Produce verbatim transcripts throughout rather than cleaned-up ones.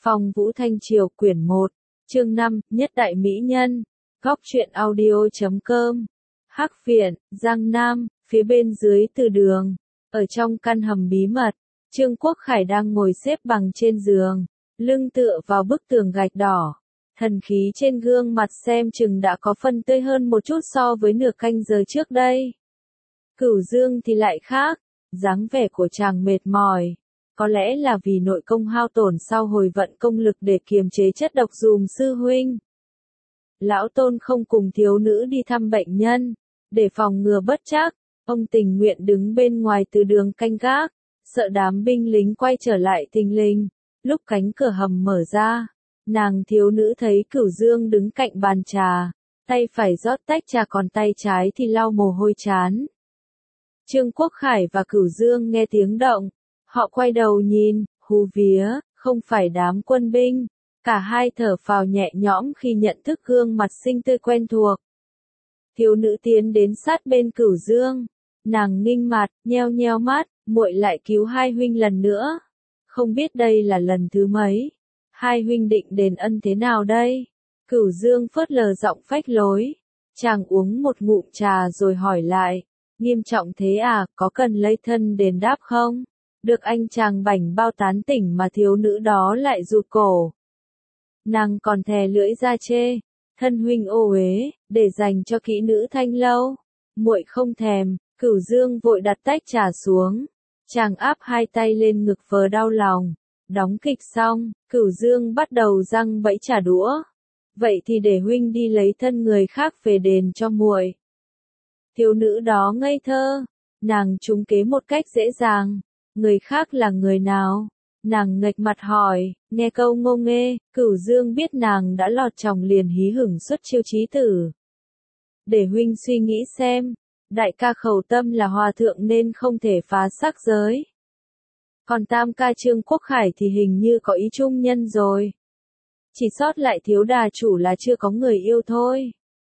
Phong Vũ Thanh Triều quyển một, chương năm, Nhất Đại Mỹ Nhân, Góc truyện audio chấm com, Hắc Viện, Giang Nam, phía bên dưới từ đường, ở trong căn hầm bí mật, Trương Quốc Khải đang ngồi xếp bằng trên giường, lưng tựa vào bức tường gạch đỏ. Thần khí trên gương mặt xem chừng đã có phần tươi hơn một chút so với nửa canh giờ trước đây. Cửu Dương thì lại khác, dáng vẻ của chàng mệt mỏi. Có lẽ là vì nội công hao tổn sau hồi vận công lực để kiềm chế chất độc dùm sư huynh. Lão Tôn không cùng thiếu nữ đi thăm bệnh nhân, để phòng ngừa bất trắc, ông tình nguyện đứng bên ngoài từ đường canh gác, sợ đám binh lính quay trở lại thình lình. Lúc cánh cửa hầm mở ra, nàng thiếu nữ thấy Cửu Dương đứng cạnh bàn trà, tay phải rót tách trà còn tay trái thì lau mồ hôi trán. Trương Quốc Khải và Cửu Dương nghe tiếng động, họ quay đầu nhìn, hú vía, không phải đám quân binh, cả hai thở phào nhẹ nhõm khi nhận thức gương mặt xinh tươi quen thuộc. Thiếu nữ tiến đến sát bên Cửu Dương, nàng nghinh mặt, nheo nheo mắt, muội lại cứu hai huynh lần nữa. Không biết đây là lần thứ mấy, hai huynh định đền ân thế nào đây? Cửu Dương phớt lờ giọng phách lối, chàng uống một ngụm trà rồi hỏi lại, nghiêm trọng thế à, có cần lấy thân đền đáp không? Được anh chàng bảnh bao tán tỉnh mà thiếu nữ đó lại rụt cổ. Nàng còn thè lưỡi ra chê, thân huynh ô uế, để dành cho kỹ nữ thanh lâu. Muội không thèm. Cửu Dương vội đặt tách trà xuống, chàng áp hai tay lên ngực vờ đau lòng. Đóng kịch xong, Cửu Dương bắt đầu giăng bẫy trả đũa. Vậy thì để huynh đi lấy thân người khác về đền cho muội. Thiếu nữ đó ngây thơ, nàng trúng kế một cách dễ dàng. Người khác là người nào? Nàng nghệch mặt hỏi, nghe câu ngô nghê, Cửu Dương biết nàng đã lọt chòng liền hí hửng xuất chiêu chí tử. Để huynh suy nghĩ xem, đại ca khẩu tâm là hòa thượng nên không thể phá sắc giới. Còn tam ca Trương Quốc Khải thì hình như có ý trung nhân rồi. Chỉ sót lại thiếu đà chủ là chưa có người yêu thôi.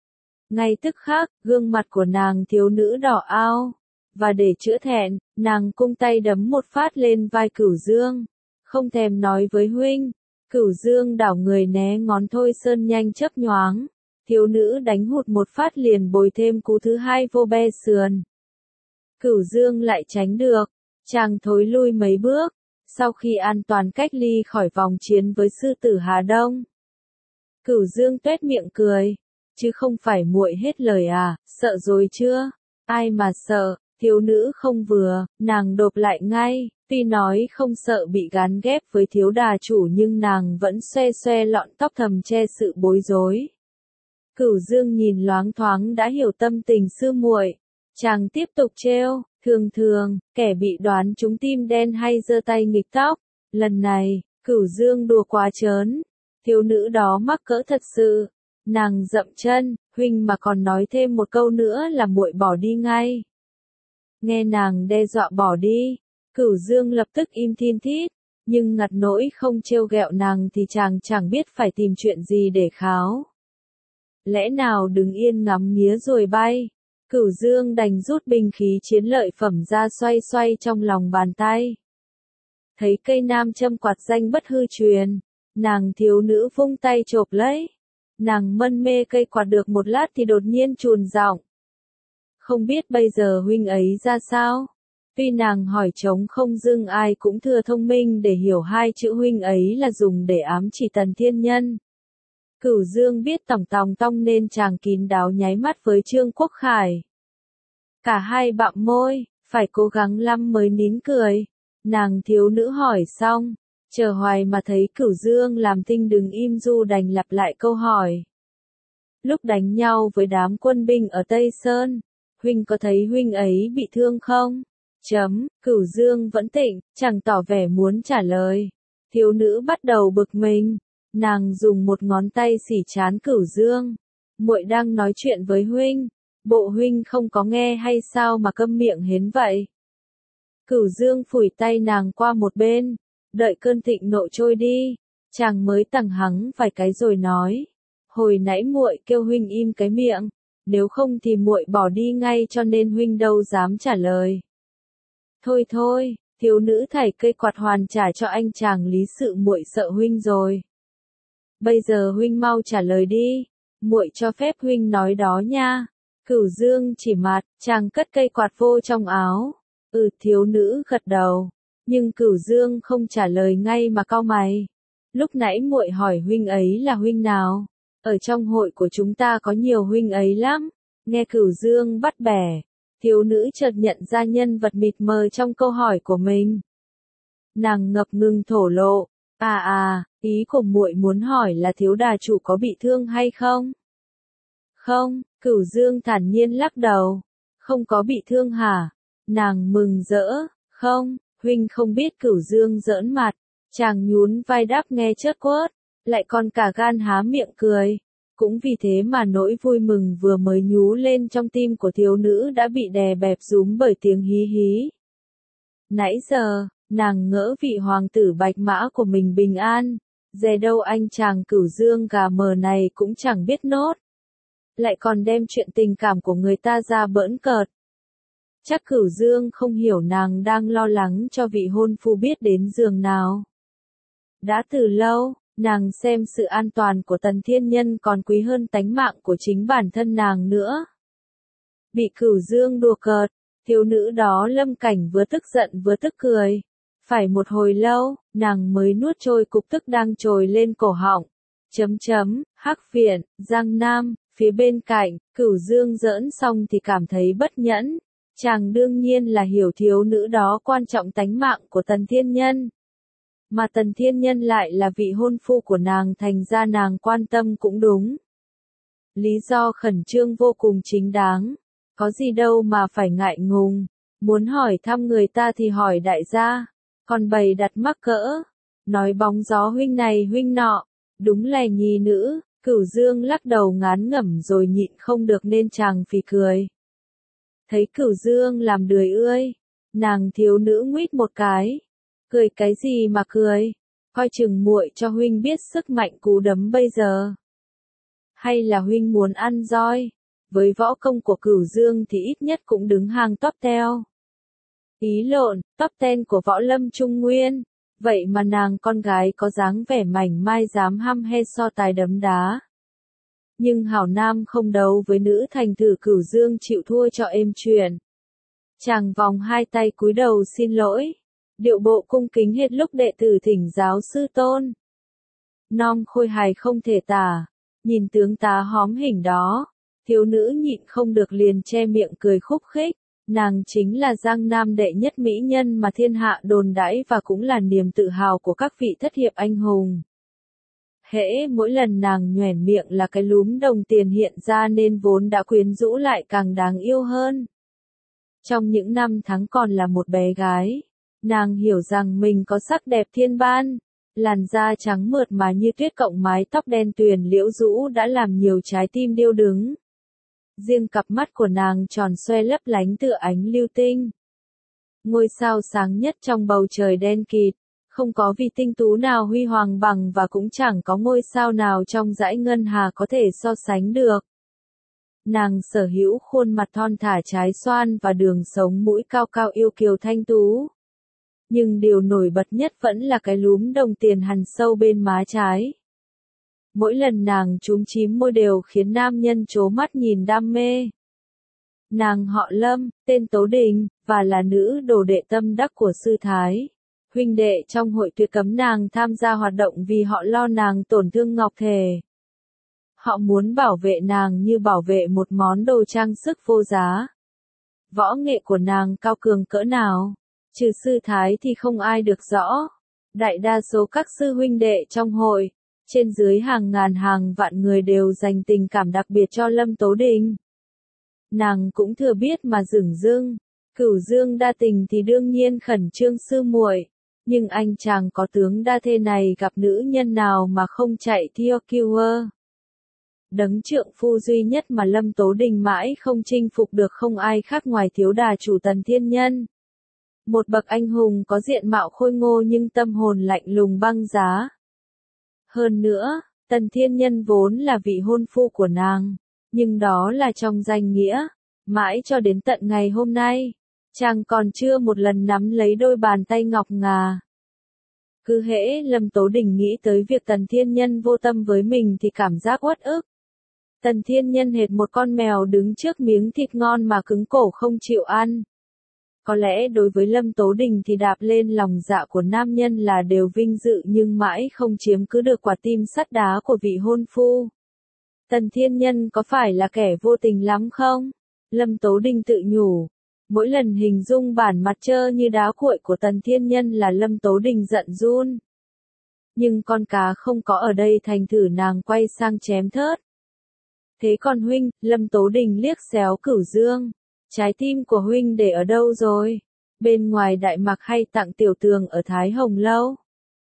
Ngay tức khắc, gương mặt của nàng thiếu nữ đỏ ao. Và để chữa thẹn, nàng cung tay đấm một phát lên vai Cửu Dương. Không thèm nói với huynh. Cửu Dương đảo người né ngón thôi sơn nhanh chớp nhoáng. Thiếu nữ đánh hụt một phát liền bồi thêm cú thứ hai vô be sườn. Cửu Dương lại tránh được. Chàng thối lui mấy bước. Sau khi an toàn cách ly khỏi vòng chiến với sư tử Hà Đông. Cửu Dương tuét miệng cười. Chứ không phải muội hết lời à, sợ rồi chưa? Ai mà sợ? Thiếu nữ không vừa, nàng đột lại ngay, tuy nói không sợ bị gán ghép với thiếu đà chủ nhưng nàng vẫn xoe xoe lọn tóc thầm che sự bối rối. Cửu Dương nhìn loáng thoáng đã hiểu tâm tình sư muội, chàng tiếp tục trêu, thường thường, kẻ bị đoán trúng tim đen hay giơ tay nghịch tóc, lần này, Cửu Dương đùa quá trớn, thiếu nữ đó mắc cỡ thật sự, nàng dậm chân, huynh mà còn nói thêm một câu nữa là muội bỏ đi ngay. Nghe nàng đe dọa bỏ đi, Cửu Dương lập tức im thiên thít, nhưng ngặt nỗi không trêu ghẹo nàng thì chàng chẳng biết phải tìm chuyện gì để kháo. Lẽ nào đứng yên ngắm nghía rồi bay, Cửu Dương đành rút binh khí chiến lợi phẩm ra xoay xoay trong lòng bàn tay. Thấy cây nam châm quạt danh bất hư truyền, nàng thiếu nữ vung tay chộp lấy. Nàng mân mê cây quạt được một lát thì đột nhiên chùn giọng. Không biết bây giờ huynh ấy ra sao? Tuy nàng hỏi trống không dưng ai cũng thừa thông minh để hiểu hai chữ huynh ấy là dùng để ám chỉ Tần Thiên Nhân. Cửu Dương biết tòng tòng tong nên chàng kín đáo nháy mắt với Trương Quốc Khải. Cả hai bặm môi, phải cố gắng lắm mới nín cười. Nàng thiếu nữ hỏi xong, chờ hoài mà thấy Cửu Dương làm thinh đứng im du đành lặp lại câu hỏi. Lúc đánh nhau với đám quân binh ở Tây Sơn, huynh có thấy huynh ấy bị thương không? Chấm, Cửu Dương vẫn tịnh, chẳng tỏ vẻ muốn trả lời. Thiếu nữ bắt đầu bực mình, nàng dùng một ngón tay xỉ trán Cửu Dương. Muội đang nói chuyện với huynh, bộ huynh không có nghe hay sao mà câm miệng hến vậy? Cửu Dương phủi tay nàng qua một bên, đợi cơn thịnh nộ trôi đi, chàng mới tằng hắng vài cái rồi nói, hồi nãy muội kêu huynh im cái miệng. Nếu không thì muội bỏ đi ngay cho nên huynh đâu dám trả lời. Thôi thôi, Thiếu nữ thảy cây quạt hoàn trả cho anh chàng Lý Sự muội sợ huynh rồi. Bây giờ huynh mau trả lời đi, muội cho phép huynh nói đó nha. Cửu Dương chỉ mặt, chàng cất cây quạt vô trong áo. Ừ, thiếu nữ gật đầu, nhưng Cửu Dương không trả lời ngay mà cau mày. Lúc nãy muội hỏi huynh ấy là huynh nào? Ở trong hội của chúng ta có nhiều huynh ấy lắm. Nghe Cửu Dương bắt bẻ, thiếu nữ chợt nhận ra nhân vật mịt mờ trong câu hỏi của mình. Nàng ngập ngừng thổ lộ, à à, ý của muội muốn hỏi là thiếu đà chủ có bị thương hay không? Không, Cửu Dương thản nhiên lắc đầu. Không có bị thương hả? Nàng mừng rỡ, không, huynh không biết. Cửu Dương giỡn mặt, chàng nhún vai đáp nghe chớt quớt, lại còn cả gan há miệng cười. Cũng vì thế mà nỗi vui mừng vừa mới nhú lên trong tim của thiếu nữ đã bị đè bẹp rúm bởi tiếng hí hí. Nãy giờ, nàng ngỡ vị hoàng tử bạch mã của mình bình an, dè đâu anh chàng Cửu Dương gà mờ này cũng chẳng biết nốt. Lại còn đem chuyện tình cảm của người ta ra bỡn cợt. Chắc Cửu Dương không hiểu nàng đang lo lắng cho vị hôn phu biết đến giường nào. Đã từ lâu, nàng xem sự an toàn của Tần Thiên Nhân còn quý hơn tánh mạng của chính bản thân nàng nữa. Bị Cửu Dương đùa cợt, thiếu nữ đó lâm cảnh vừa tức giận vừa tức cười. Phải một hồi lâu, nàng mới nuốt trôi cục tức đang trồi lên cổ họng. Chấm chấm, Hắc Viện, Giang Nam, phía bên cạnh, Cửu Dương giỡn xong thì cảm thấy bất nhẫn. Chàng đương nhiên là hiểu thiếu nữ đó quan trọng tánh mạng của Tần Thiên Nhân. Mà Tần Thiên Nhân lại là vị hôn phu của nàng, thành ra nàng quan tâm cũng đúng. Lý do khẩn trương vô cùng chính đáng. Có gì đâu mà phải ngại ngùng. Muốn hỏi thăm người ta thì hỏi đại gia. Còn bày đặt mắc cỡ. Nói bóng gió huynh này huynh nọ. Đúng là nhi nữ. Cửu Dương lắc đầu ngán ngẩm rồi nhịn không được nên chàng phì cười. Thấy Cửu Dương làm đười ươi. Nàng thiếu nữ nguýt một cái. Cười cái gì mà cười? Coi chừng muội cho huynh biết sức mạnh cú đấm bây giờ. Hay là huynh muốn ăn roi? Với võ công của Cửu Dương thì ít nhất cũng đứng hàng top teo. Ý lộn, top ten của võ lâm Trung Nguyên. Vậy mà nàng con gái có dáng vẻ mảnh mai dám hăm he so tài đấm đá. Nhưng hảo nam không đấu với nữ thành thử, Cửu Dương chịu thua cho êm chuyện. Chàng vòng hai tay cúi đầu xin lỗi. Điệu bộ cung kính hết lúc đệ tử thỉnh giáo sư tôn. Non khôi hài không thể tả. Nhìn tướng tá hóm hình đó. Thiếu nữ nhịn không được liền che miệng cười khúc khích. Nàng chính là Giang Nam đệ nhất mỹ nhân mà thiên hạ đồn đãi và cũng là niềm tự hào của các vị thất hiệp anh hùng. Hễ mỗi lần nàng nhoẻn miệng là cái lúm đồng tiền hiện ra nên vốn đã quyến rũ lại càng đáng yêu hơn. Trong những năm tháng còn là một bé gái, nàng hiểu rằng mình có sắc đẹp thiên ban, làn da trắng mượt mà như tuyết cộng mái tóc đen tuyền liễu rũ đã làm nhiều trái tim điêu đứng. Riêng cặp mắt của nàng tròn xoe lấp lánh tựa ánh lưu tinh. Ngôi sao sáng nhất trong bầu trời đen kịt, không có vì tinh tú nào huy hoàng bằng và cũng chẳng có ngôi sao nào trong dãy ngân hà có thể so sánh được. Nàng sở hữu khuôn mặt thon thả trái xoan và đường sống mũi cao cao yêu kiều thanh tú. Nhưng điều nổi bật nhất vẫn là cái lúm đồng tiền hằn sâu bên má trái. Mỗi lần nàng chúm chím môi đều khiến nam nhân trố mắt nhìn đam mê. Nàng họ Lâm, tên Tố Đình, và là nữ đồ đệ tâm đắc của sư Thái. Huynh đệ trong hội tuyệt cấm nàng tham gia hoạt động vì họ lo nàng tổn thương ngọc thể. Họ muốn bảo vệ nàng như bảo vệ một món đồ trang sức vô giá. Võ nghệ của nàng cao cường cỡ nào, trừ sư Thái thì không ai được rõ. Đại đa số các sư huynh đệ trong hội, trên dưới hàng ngàn hàng vạn người đều dành tình cảm đặc biệt cho Lâm Tố Đình. Nàng cũng thừa biết mà dửng dưng, Cửu Dương đa tình thì đương nhiên khẩn trương sư muội, nhưng anh chàng có tướng đa thê này gặp nữ nhân nào mà không chạy theo killer. Đấng trượng phu duy nhất mà Lâm Tố Đình mãi không chinh phục được không ai khác ngoài thiếu đà chủ Tần Thiên Nhân. Một bậc anh hùng có diện mạo khôi ngô nhưng tâm hồn lạnh lùng băng giá. Hơn nữa, Tần Thiên Nhân vốn là vị hôn phu của nàng, nhưng đó là trong danh nghĩa, mãi cho đến tận ngày hôm nay. Chàng còn chưa một lần nắm lấy đôi bàn tay ngọc ngà. Cứ hễ Lâm Tố Đình nghĩ tới việc Tần Thiên Nhân vô tâm với mình thì cảm giác uất ức. Tần Thiên Nhân hệt một con mèo đứng trước miếng thịt ngon mà cứng cổ không chịu ăn. Có lẽ đối với Lâm Tố Đình thì đạp lên lòng dạ của nam nhân là đều vinh dự nhưng mãi không chiếm cứ được quả tim sắt đá của vị hôn phu. Tần Thiên Nhân có phải là kẻ vô tình lắm không? Lâm Tố Đình tự nhủ. Mỗi lần hình dung bản mặt trơ như đá cuội của Tần Thiên Nhân là Lâm Tố Đình giận run. Nhưng con cá không có ở đây thành thử nàng quay sang chém thớt. Thế còn huynh, Lâm Tố Đình liếc xéo Cửu Dương. Trái tim của huynh để ở đâu rồi? Bên ngoài Đại Mạc hay Tặng Tiểu Tường ở Thái Hồng Lâu?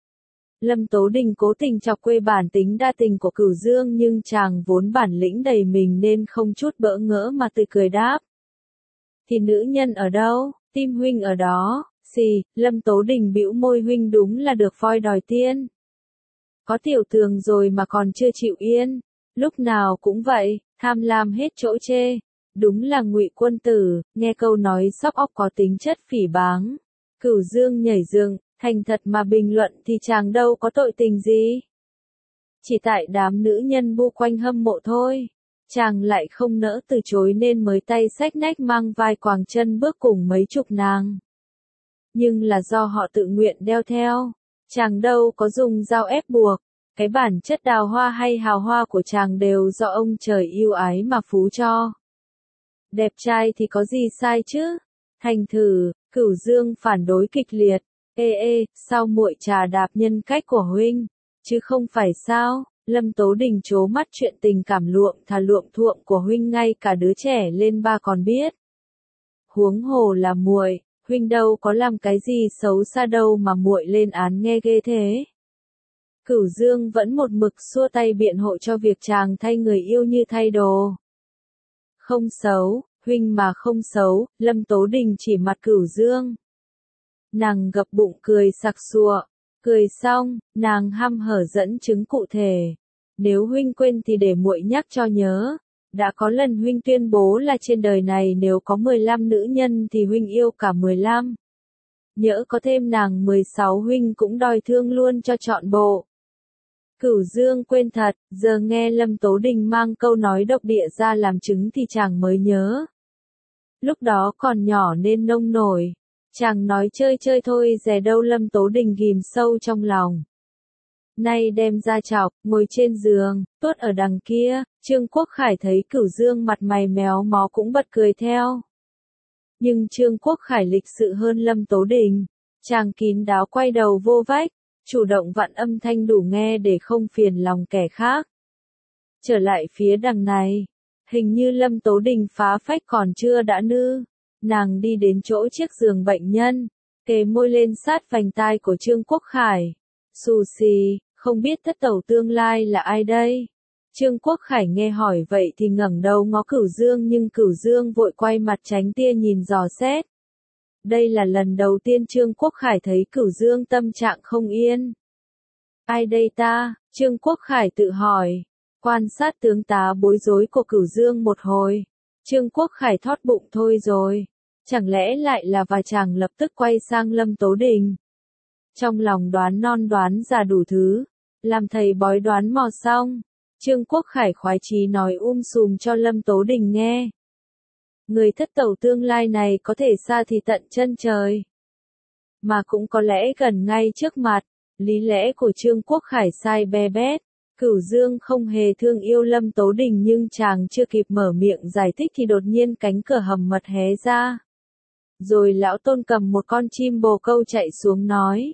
Lâm Tố Đình cố tình chọc quê bản tính đa tình của Cửu Dương nhưng chàng vốn bản lĩnh đầy mình nên không chút bỡ ngỡ mà tươi cười đáp. Thì nữ nhân ở đâu? Tim huynh ở đó. Xì, Lâm Tố Đình bĩu môi, huynh đúng là được voi đòi tiên. Có Tiểu Tường rồi mà còn chưa chịu yên. Lúc nào cũng vậy, tham lam hết chỗ chê. Đúng là Ngụy Quân Tử, nghe câu nói sóc óc có tính chất phỉ báng. Cửu Dương nhảy dựng, thành thật mà bình luận thì chàng đâu có tội tình gì. Chỉ tại đám nữ nhân bu quanh hâm mộ thôi. Chàng lại không nỡ từ chối nên mới tay xách nách mang vai quàng chân bước cùng mấy chục nàng. Nhưng là do họ tự nguyện đeo theo. Chàng đâu có dùng dao ép buộc. Cái bản chất đào hoa hay hào hoa của chàng đều do ông trời yêu ái mà phú cho. Đẹp trai thì có gì sai chứ? Thành thử, Cửu Dương phản đối kịch liệt. Ê ê, sao muội trà đạp nhân cách của huynh? Chứ không phải sao? Lâm Tố Đình trố mắt, chuyện tình cảm luộm thà luộm thuộm của huynh ngay cả đứa trẻ lên ba còn biết. Huống hồ là muội, huynh đâu có làm cái gì xấu xa đâu mà muội lên án nghe ghê thế. Cửu Dương vẫn một mực xua tay biện hộ cho việc chàng thay người yêu như thay đồ. Không xấu, huynh mà không xấu, Lâm Tố Đình chỉ mặt Cửu Dương. Nàng gập bụng cười sặc sụa, cười xong, nàng hăm hở dẫn chứng cụ thể. Nếu huynh quên thì để muội nhắc cho nhớ. Đã có lần huynh tuyên bố là trên đời này nếu có mười lăm nữ nhân thì huynh yêu cả mười lăm. Nhỡ có thêm nàng mười sáu huynh cũng đòi thương luôn cho trọn bộ. Cửu Dương quên thật, giờ nghe Lâm Tố Đình mang câu nói độc địa ra làm chứng thì chàng mới nhớ. Lúc đó còn nhỏ nên nông nổi. Chàng nói chơi chơi thôi, dè đâu Lâm Tố Đình ghim sâu trong lòng. Nay đem ra chọc, ngồi trên giường, tuốt ở đằng kia, Trương Quốc Khải thấy Cửu Dương mặt mày méo mó cũng bật cười theo. Nhưng Trương Quốc Khải lịch sự hơn Lâm Tố Đình. Chàng kín đáo quay đầu vô vách, chủ động vặn âm thanh đủ nghe để không phiền lòng kẻ khác. Trở lại phía đằng này, hình như Lâm Tố Đình phá phách còn chưa đã nư. Nàng đi đến chỗ chiếc giường bệnh nhân, kề môi lên sát vành tai của Trương Quốc Khải. Xù xì, không biết thất tẩu tương lai là ai đây? Trương Quốc Khải nghe hỏi vậy thì ngẩng đầu ngó Cửu Dương nhưng Cửu Dương vội quay mặt tránh tia nhìn dò xét. Đây là lần đầu tiên Trương Quốc Khải thấy Cửu Dương tâm trạng không yên. Ai đây ta? Trương Quốc Khải tự hỏi. Quan sát tướng tá bối rối của Cửu Dương một hồi. Trương Quốc Khải thót bụng thôi rồi. Chẳng lẽ lại là, và chàng lập tức quay sang Lâm Tố Đình. Trong lòng đoán non đoán già đủ thứ. Làm thầy bói đoán mò xong. Trương Quốc Khải khoái chí nói um sùm cho Lâm Tố Đình nghe. Người thất tẩu tương lai này có thể xa thì tận chân trời. Mà cũng có lẽ gần ngay trước mặt. Lý lẽ của Trương Quốc Khải sai be bét. Cửu Dương không hề thương yêu Lâm Tố Đình nhưng chàng chưa kịp mở miệng giải thích thì đột nhiên cánh cửa hầm mật hé ra. Rồi lão Tôn cầm một con chim bồ câu chạy xuống nói.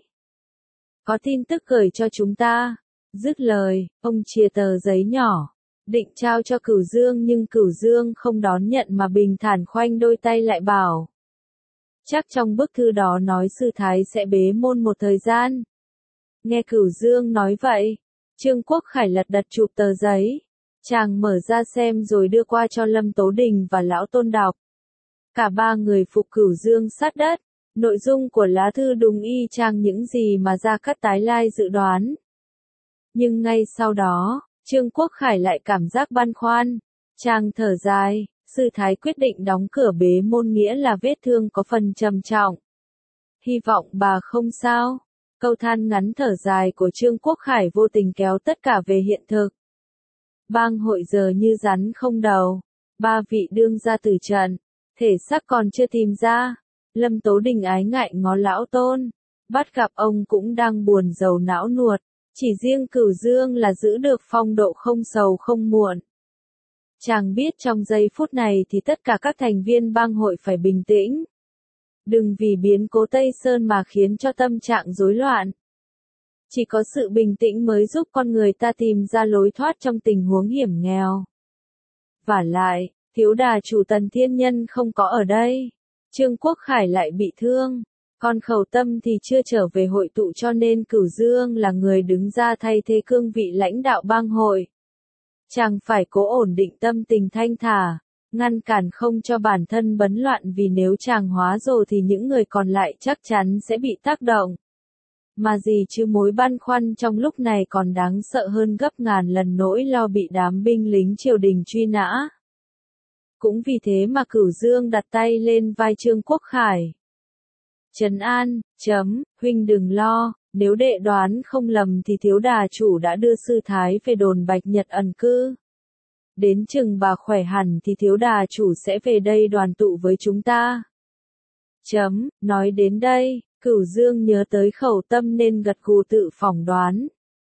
Có tin tức gửi cho chúng ta. Dứt lời, ông chia tờ giấy nhỏ. Định trao cho Cửu Dương nhưng Cửu Dương không đón nhận mà bình thản khoanh đôi tay lại bảo. Chắc trong bức thư đó nói sư thái sẽ bế môn một thời gian. Nghe Cửu Dương nói vậy. Trương Quốc Khải lật đật chụp tờ giấy. Chàng mở ra xem rồi đưa qua cho Lâm Tố Đình và lão Tôn đọc. Cả ba người phục Cửu Dương sát đất. Nội dung của lá thư đúng y chang những gì mà Gia Cát Tái Lai dự đoán. Nhưng ngay sau đó, Trương Quốc Khải lại cảm giác băn khoăn. Chàng thở dài, Sư thái quyết định đóng cửa bế môn nghĩa là vết thương có phần trầm trọng. Hy vọng bà không sao. Câu than ngắn thở dài của Trương Quốc Khải vô tình kéo tất cả về hiện thực. Bang hội giờ như rắn không đầu. Ba vị đương ra tử trận. Thể xác còn chưa tìm ra. Lâm Tố Đình ái ngại ngó lão Tôn. Bắt gặp ông cũng đang buồn rầu não nuột. Chỉ riêng Cửu Dương là giữ được phong độ không sầu không muộn. Chàng biết trong giây phút này thì tất cả các thành viên bang hội phải bình tĩnh. Đừng vì biến cố Tây Sơn mà khiến cho tâm trạng rối loạn. Chỉ có sự bình tĩnh mới giúp con người ta tìm ra lối thoát trong tình huống hiểm nghèo. Vả lại, thiếu đà chủ Tần Thiên Nhân không có ở đây. Trương Quốc Khải lại bị thương. Còn Khẩu Tâm thì chưa trở về hội tụ cho nên Cửu Dương là người đứng ra thay thế cương vị lãnh đạo bang hội. Chàng phải cố ổn định tâm tình thanh thả, ngăn cản không cho bản thân bấn loạn vì nếu chàng hóa rồ thì những người còn lại chắc chắn sẽ bị tác động. Mà gì chứ mối băn khoăn trong lúc này còn đáng sợ hơn gấp ngàn lần nỗi lo bị đám binh lính triều đình truy nã. Cũng vì thế mà Cửu Dương đặt tay lên vai Trương Quốc Khải. Trấn an, chấm, huynh đừng lo, nếu đệ đoán không lầm thì thiếu đà chủ đã đưa sư thái về đồn Bạch Nhật ẩn cư. Đến chừng bà khỏe hẳn thì thiếu đà chủ sẽ về đây đoàn tụ với chúng ta. Chấm, nói đến đây, Cửu Dương nhớ tới Khẩu Tâm nên gật gù tự phỏng đoán.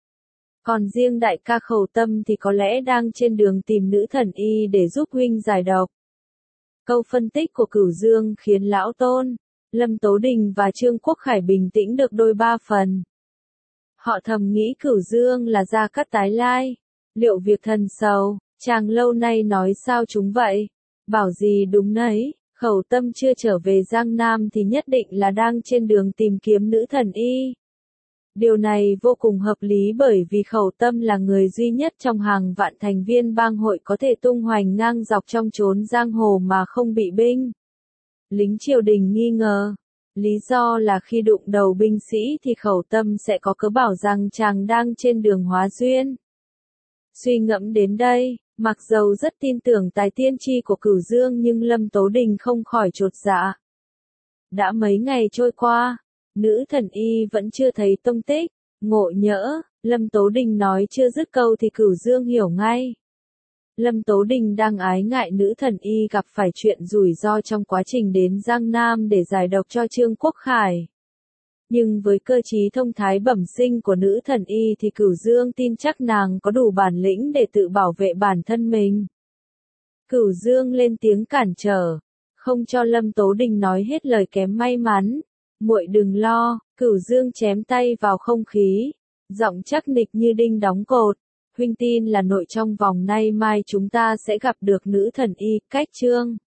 Còn riêng đại ca Khẩu Tâm thì có lẽ đang trên đường tìm nữ thần y để giúp huynh giải độc. Câu phân tích của Cửu Dương khiến Lão Tôn, Lâm Tố Đình và Trương Quốc Khải bình tĩnh được đôi ba phần. Họ thầm nghĩ Cửu Dương là Gia Cát tái lai. Liệu việc thần sầu, chàng lâu nay nói sao chúng vậy? Bảo gì đúng nấy, Khẩu Tâm chưa trở về Giang Nam thì nhất định là đang trên đường tìm kiếm nữ thần y. Điều này vô cùng hợp lý bởi vì Khẩu Tâm là người duy nhất trong hàng vạn thành viên bang hội có thể tung hoành ngang dọc trong chốn giang hồ mà không bị binh lính triều đình nghi ngờ. Lý do là khi đụng đầu binh sĩ thì Khẩu Tâm sẽ có cớ bảo rằng chàng đang trên đường hóa duyên. Suy ngẫm đến đây, mặc dầu rất tin tưởng tài tiên tri của Cửu Dương nhưng Lâm Tố Đình không khỏi chột dạ. Đã mấy ngày trôi qua, nữ thần y vẫn chưa thấy tông tích, ngộ nhỡ, Lâm Tố Đình nói chưa dứt câu thì Cửu Dương hiểu ngay. Lâm Tố Đình đang ái ngại nữ thần y gặp phải chuyện rủi ro trong quá trình đến Giang Nam để giải độc cho Trương Quốc Khải. Nhưng với cơ trí thông thái bẩm sinh của nữ thần y thì Cửu Dương tin chắc nàng có đủ bản lĩnh để tự bảo vệ bản thân mình. Cửu Dương lên tiếng cản trở, không cho Lâm Tố Đình nói hết lời kém may mắn. Muội đừng lo, Cửu Dương chém tay vào không khí, giọng chắc nịch như đinh đóng cột. Huynh tin là nội trong vòng nay mai chúng ta sẽ gặp được nữ thần y, cách Trương